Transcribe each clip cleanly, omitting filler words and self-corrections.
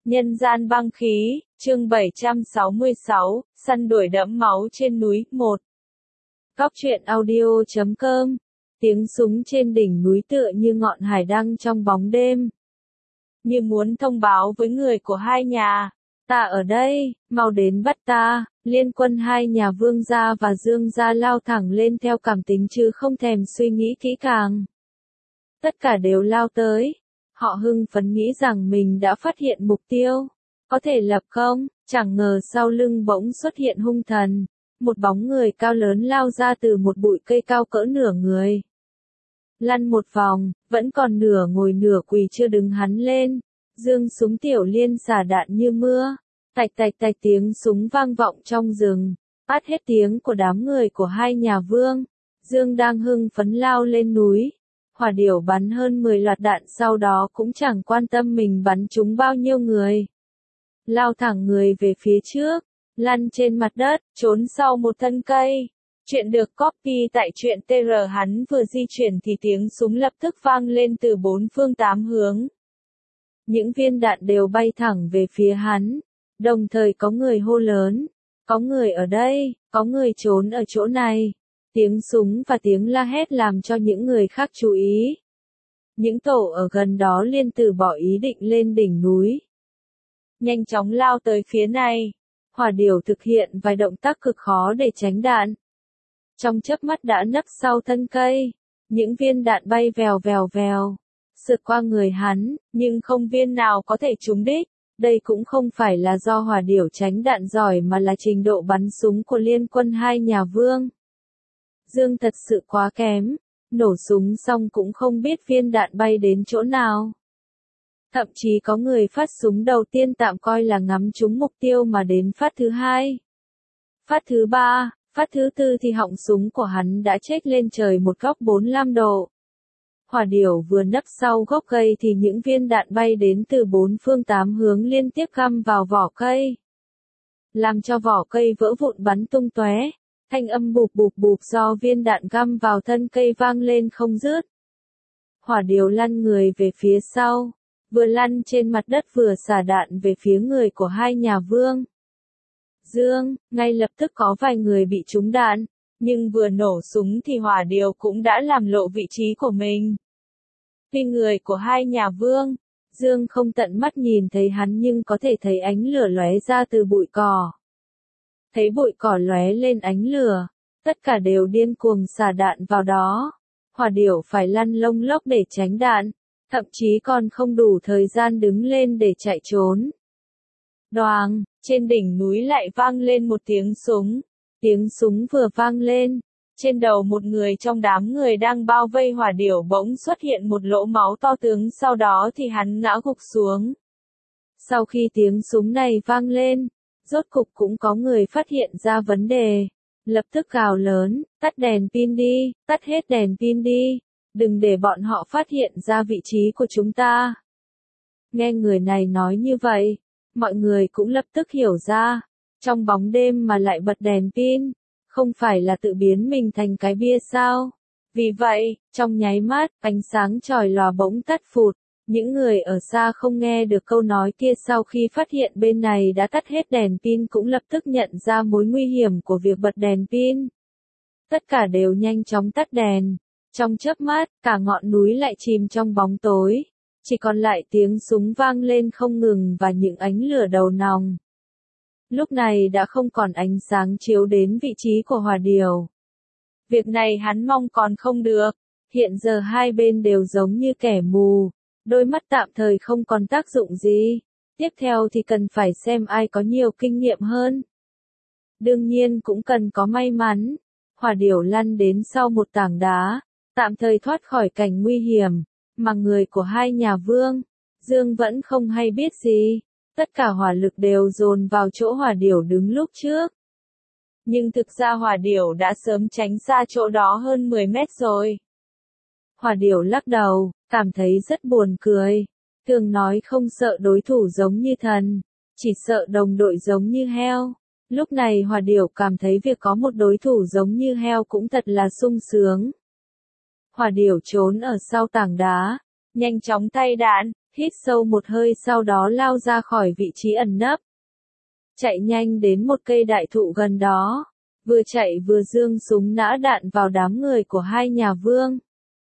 Nhân gian băng khí, chương 766, săn đuổi đẫm máu trên núi, 1. Góc truyện audio.com. Tiếng súng trên đỉnh núi tựa như ngọn hải đăng trong bóng đêm. Như muốn thông báo với người của hai nhà, ta ở đây, mau đến bắt ta. Liên quân hai nhà Vương gia và Dương gia lao thẳng lên theo cảm tính chứ không thèm suy nghĩ kỹ càng. Tất cả đều lao tới. Họ hưng phấn nghĩ rằng mình đã phát hiện mục tiêu. Có thể lập công, chẳng ngờ sau lưng bỗng xuất hiện hung thần. Một bóng người cao lớn lao ra từ một bụi cây cao cỡ nửa người. Lăn một vòng, vẫn còn nửa ngồi nửa quỳ chưa đứng hắn lên. Dương súng tiểu liên xả đạn như mưa. Tạch tạch tạch tiếng súng vang vọng trong rừng. Át hết tiếng của đám người của hai nhà Vương. Dương đang hưng phấn lao lên núi. Hỏa điểu bắn hơn 10 loạt đạn sau đó cũng chẳng quan tâm mình bắn trúng bao nhiêu người. Lao thẳng người về phía trước, lăn trên mặt đất, trốn sau một thân cây. Chuyện được copy tại truyện TR. Hắn vừa di chuyển thì tiếng súng lập tức vang lên từ bốn phương tám hướng. Những viên đạn đều bay thẳng về phía hắn. Đồng thời có người hô lớn, có người ở đây, có người trốn ở chỗ này. Tiếng súng và tiếng la hét làm cho những người khác chú ý. Những tổ ở gần đó liền từ bỏ ý định lên đỉnh núi. Nhanh chóng lao tới phía này. Hỏa điểu thực hiện vài động tác cực khó để tránh đạn. Trong chớp mắt đã nấp sau thân cây. Những viên đạn bay vèo vèo vèo. Sượt qua người hắn, nhưng không viên nào có thể trúng đích. Đây cũng không phải là do hỏa điểu tránh đạn giỏi mà là trình độ bắn súng của liên quân hai nhà Vương. Dương thật sự quá kém, nổ súng xong cũng không biết viên đạn bay đến chỗ nào. Thậm chí có người phát súng đầu tiên tạm coi là ngắm trúng mục tiêu mà đến phát thứ hai. Phát thứ ba, phát thứ tư thì họng súng của hắn đã chếch lên trời một góc 45 độ. Hỏa điểu vừa nấp sau gốc cây thì những viên đạn bay đến từ bốn phương tám hướng liên tiếp găm vào vỏ cây. Làm cho vỏ cây vỡ vụn bắn tung tóe. Thanh âm bụp bụp bụp do viên đạn găm vào thân cây vang lên không dứt. Hỏa điểu lăn người về phía sau, vừa lăn trên mặt đất vừa xả đạn về phía người của hai nhà Vương. Dương, ngay lập tức có vài người bị trúng đạn, nhưng vừa nổ súng thì hỏa điểu cũng đã làm lộ vị trí của mình. Tuy người của hai nhà Vương, Dương không tận mắt nhìn thấy hắn nhưng có thể thấy ánh lửa lóe ra từ bụi cỏ. Thấy bụi cỏ lóe lên ánh lửa, tất cả đều điên cuồng xả đạn vào đó. Hỏa điểu phải lăn lông lốc để tránh đạn, thậm chí còn không đủ thời gian đứng lên để chạy trốn. Đoàng, trên đỉnh núi lại vang lên một tiếng súng. Tiếng súng vừa vang lên, trên đầu một người trong đám người đang bao vây hỏa điểu bỗng xuất hiện một lỗ máu to tướng, sau đó thì hắn ngã gục xuống. Sau khi tiếng súng này vang lên, rốt cục cũng có người phát hiện ra vấn đề. Lập tức gào lớn, tắt đèn pin đi, tắt hết đèn pin đi, đừng để bọn họ phát hiện ra vị trí của chúng ta. Nghe người này nói như vậy, mọi người cũng lập tức hiểu ra, trong bóng đêm mà lại bật đèn pin, không phải là tự biến mình thành cái bia sao. Vì vậy, trong nháy mắt, ánh sáng chòi lòa bỗng tắt phụt. Những người ở xa không nghe được câu nói kia sau khi phát hiện bên này đã tắt hết đèn pin cũng lập tức nhận ra mối nguy hiểm của việc bật đèn pin. Tất cả đều nhanh chóng tắt đèn. Trong chớp mắt, cả ngọn núi lại chìm trong bóng tối. Chỉ còn lại tiếng súng vang lên không ngừng và những ánh lửa đầu nòng. Lúc này đã không còn ánh sáng chiếu đến vị trí của hỏa điểu. Việc này hắn mong còn không được. Hiện giờ hai bên đều giống như kẻ mù. Đôi mắt tạm thời không còn tác dụng gì. Tiếp theo thì cần phải xem ai có nhiều kinh nghiệm hơn. Đương nhiên cũng cần có may mắn. Hỏa điểu lăn đến sau một tảng đá, tạm thời thoát khỏi cảnh nguy hiểm, mà người của hai nhà Vương, Dương vẫn không hay biết gì. Tất cả hỏa lực đều dồn vào chỗ hỏa điểu đứng lúc trước. Nhưng thực ra hỏa điểu đã sớm tránh xa chỗ đó hơn 10 mét rồi. Hỏa điểu lắc đầu, cảm thấy rất buồn cười. Thường nói không sợ đối thủ giống như thần, chỉ sợ đồng đội giống như heo. Lúc này hỏa điểu cảm thấy việc có một đối thủ giống như heo cũng thật là sung sướng. Hỏa điểu trốn ở sau tảng đá, nhanh chóng thay đạn, hít sâu một hơi sau đó lao ra khỏi vị trí ẩn nấp. Chạy nhanh đến một cây đại thụ gần đó, vừa chạy vừa giương súng nã đạn vào đám người của hai nhà Vương.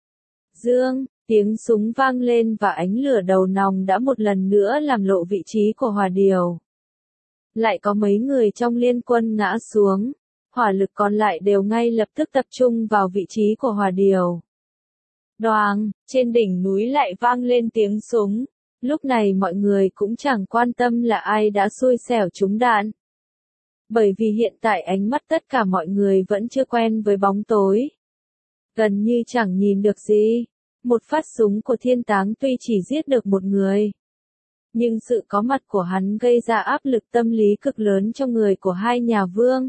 Dương, tiếng súng vang lên và ánh lửa đầu nòng đã một lần nữa làm lộ vị trí của Hỏa Điều. Lại có mấy người trong liên quân ngã xuống, hỏa lực còn lại đều ngay lập tức tập trung vào vị trí của Hỏa Điều. Đoàng, trên đỉnh núi lại vang lên tiếng súng, lúc này mọi người cũng chẳng quan tâm là ai đã xui xẻo trúng đạn. Bởi vì hiện tại ánh mắt tất cả mọi người vẫn chưa quen với bóng tối. Gần như chẳng nhìn được gì. Một phát súng của Thiên Táng tuy chỉ giết được một người, nhưng sự có mặt của hắn gây ra áp lực tâm lý cực lớn cho người của hai nhà Vương.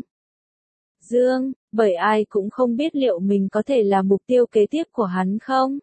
Dương, bởi ai cũng không biết liệu mình có thể là mục tiêu kế tiếp của hắn không.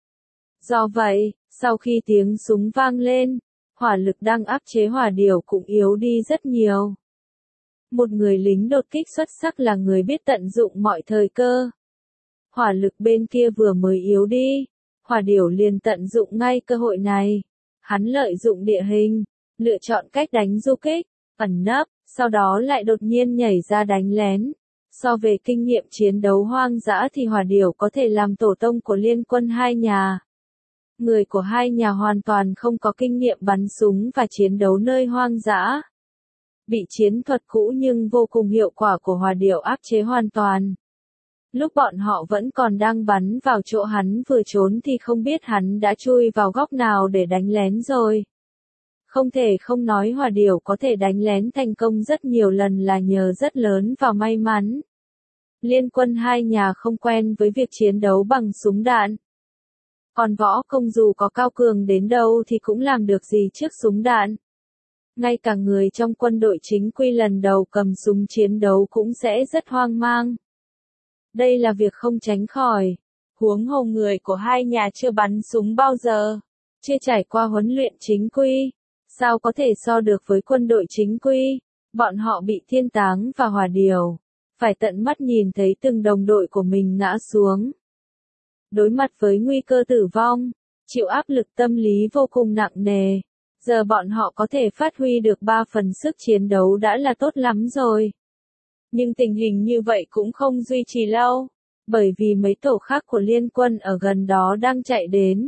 Do vậy, sau khi tiếng súng vang lên, hỏa lực đang áp chế Hỏa Điều cũng yếu đi rất nhiều. Một người lính đột kích xuất sắc là người biết tận dụng mọi thời cơ. Hỏa lực bên kia vừa mới yếu đi, Hỏa Điều liền tận dụng ngay cơ hội này. Hắn lợi dụng địa hình, lựa chọn cách đánh du kích, ẩn nấp, sau đó lại đột nhiên nhảy ra đánh lén. So về kinh nghiệm chiến đấu hoang dã thì Hỏa Điều có thể làm tổ tông của liên quân hai nhà. Người của hai nhà hoàn toàn không có kinh nghiệm bắn súng và chiến đấu nơi hoang dã. Bị chiến thuật cũ nhưng vô cùng hiệu quả của Hỏa Điều áp chế hoàn toàn. Lúc bọn họ vẫn còn đang bắn vào chỗ hắn vừa trốn thì không biết hắn đã chui vào góc nào để đánh lén rồi. Không thể không nói Hỏa Điều có thể đánh lén thành công rất nhiều lần là nhờ rất lớn vào may mắn. Liên quân hai nhà không quen với việc chiến đấu bằng súng đạn. Còn võ công dù có cao cường đến đâu thì cũng làm được gì trước súng đạn. Ngay cả người trong quân đội chính quy lần đầu cầm súng chiến đấu cũng sẽ rất hoang mang. Đây là việc không tránh khỏi. Huống hồ người của hai nhà chưa bắn súng bao giờ, chưa trải qua huấn luyện chính quy, sao có thể so được với quân đội chính quy. Bọn họ bị Thiên Táng và Hỏa Điều, phải tận mắt nhìn thấy từng đồng đội của mình ngã xuống. Đối mặt với nguy cơ tử vong, chịu áp lực tâm lý vô cùng nặng nề. Giờ bọn họ có thể phát huy được 3 phần sức chiến đấu đã là tốt lắm rồi. Nhưng tình hình như vậy cũng không duy trì lâu, bởi vì mấy tổ khác của liên quân ở gần đó đang chạy đến.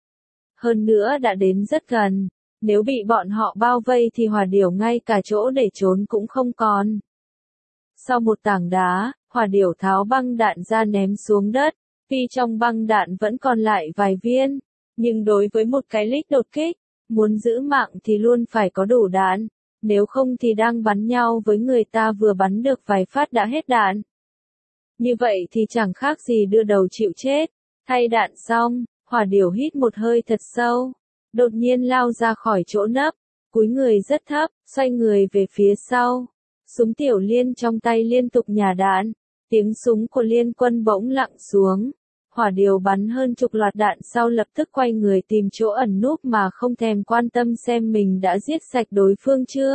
Hơn nữa đã đến rất gần, nếu bị bọn họ bao vây thì Hỏa Điều ngay cả chỗ để trốn cũng không còn. Sau một tảng đá, Hỏa Điều tháo băng đạn ra ném xuống đất, tuy trong băng đạn vẫn còn lại vài viên, nhưng đối với một cái líc đột kích, muốn giữ mạng thì luôn phải có đủ đạn, nếu không thì đang bắn nhau với người ta vừa bắn được vài phát đã hết đạn. Như vậy thì chẳng khác gì đưa đầu chịu chết. Thay đạn xong, Hỏa Điều hít một hơi thật sâu, đột nhiên lao ra khỏi chỗ nấp, cúi người rất thấp, xoay người về phía sau. Súng tiểu liên trong tay liên tục nhả đạn, tiếng súng của liên quân bỗng lặng xuống. Hỏa Điều bắn hơn chục loạt đạn sau lập tức quay người tìm chỗ ẩn núp mà không thèm quan tâm xem mình đã giết sạch đối phương chưa.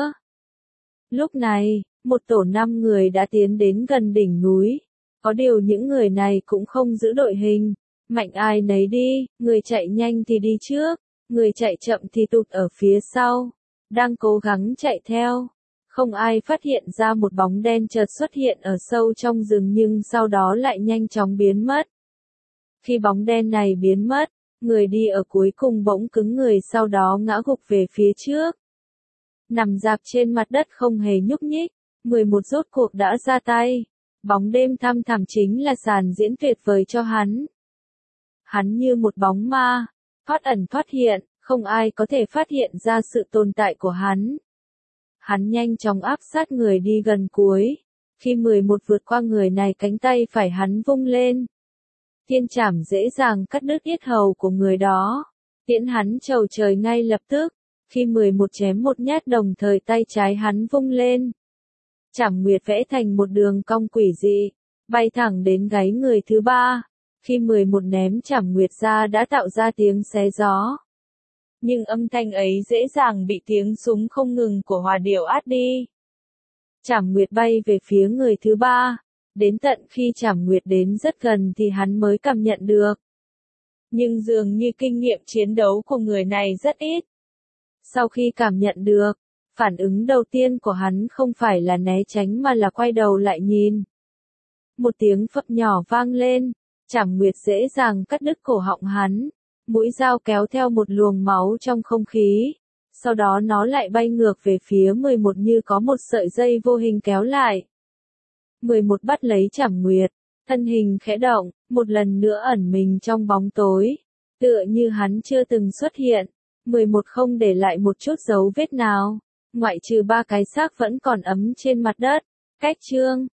Lúc này, một tổ 5 người đã tiến đến gần đỉnh núi. Có điều những người này cũng không giữ đội hình. Mạnh ai nấy đi, người chạy nhanh thì đi trước, người chạy chậm thì tụt ở phía sau. Đang cố gắng chạy theo. Không ai phát hiện ra một bóng đen chợt xuất hiện ở sâu trong rừng nhưng sau đó lại nhanh chóng biến mất. Khi bóng đen này biến mất, người đi ở cuối cùng bỗng cứng người sau đó ngã gục về phía trước. Nằm rạp trên mặt đất không hề nhúc nhích, 11 rốt cuộc đã ra tay. Bóng đêm thăm thẳm chính là sàn diễn tuyệt vời cho hắn. Hắn như một bóng ma, thoát ẩn thoát hiện, không ai có thể phát hiện ra sự tồn tại của hắn. Hắn nhanh chóng áp sát người đi gần cuối. Khi 11 vượt qua người này cánh tay phải hắn vung lên. Thiên trảm dễ dàng cắt đứt yết hầu của người đó. Tiễn hắn trầu trời ngay lập tức. Khi 11 chém một nhát đồng thời tay trái hắn vung lên. Trảm nguyệt vẽ thành một đường cong quỷ dị, bay thẳng đến gáy người thứ ba. Khi 11 ném trảm nguyệt ra đã tạo ra tiếng xé gió. Nhưng âm thanh ấy dễ dàng bị tiếng súng không ngừng của Hỏa Điều át đi. Trảm nguyệt bay về phía người thứ ba. Đến tận khi trảm nguyệt đến rất gần thì hắn mới cảm nhận được. Nhưng dường như kinh nghiệm chiến đấu của người này rất ít. Sau khi cảm nhận được, phản ứng đầu tiên của hắn không phải là né tránh mà là quay đầu lại nhìn. Một tiếng phập nhỏ vang lên, Trảm Nguyệt dễ dàng cắt đứt cổ họng hắn, mũi dao kéo theo một luồng máu trong không khí, sau đó nó lại bay ngược về phía 11 như có một sợi dây vô hình kéo lại. 11 bắt lấy Trảm Nguyệt, thân hình khẽ động, một lần nữa ẩn mình trong bóng tối, tựa như hắn chưa từng xuất hiện. 11 không để lại một chút dấu vết nào, ngoại trừ 3 cái xác vẫn còn ấm trên mặt đất. Cách chương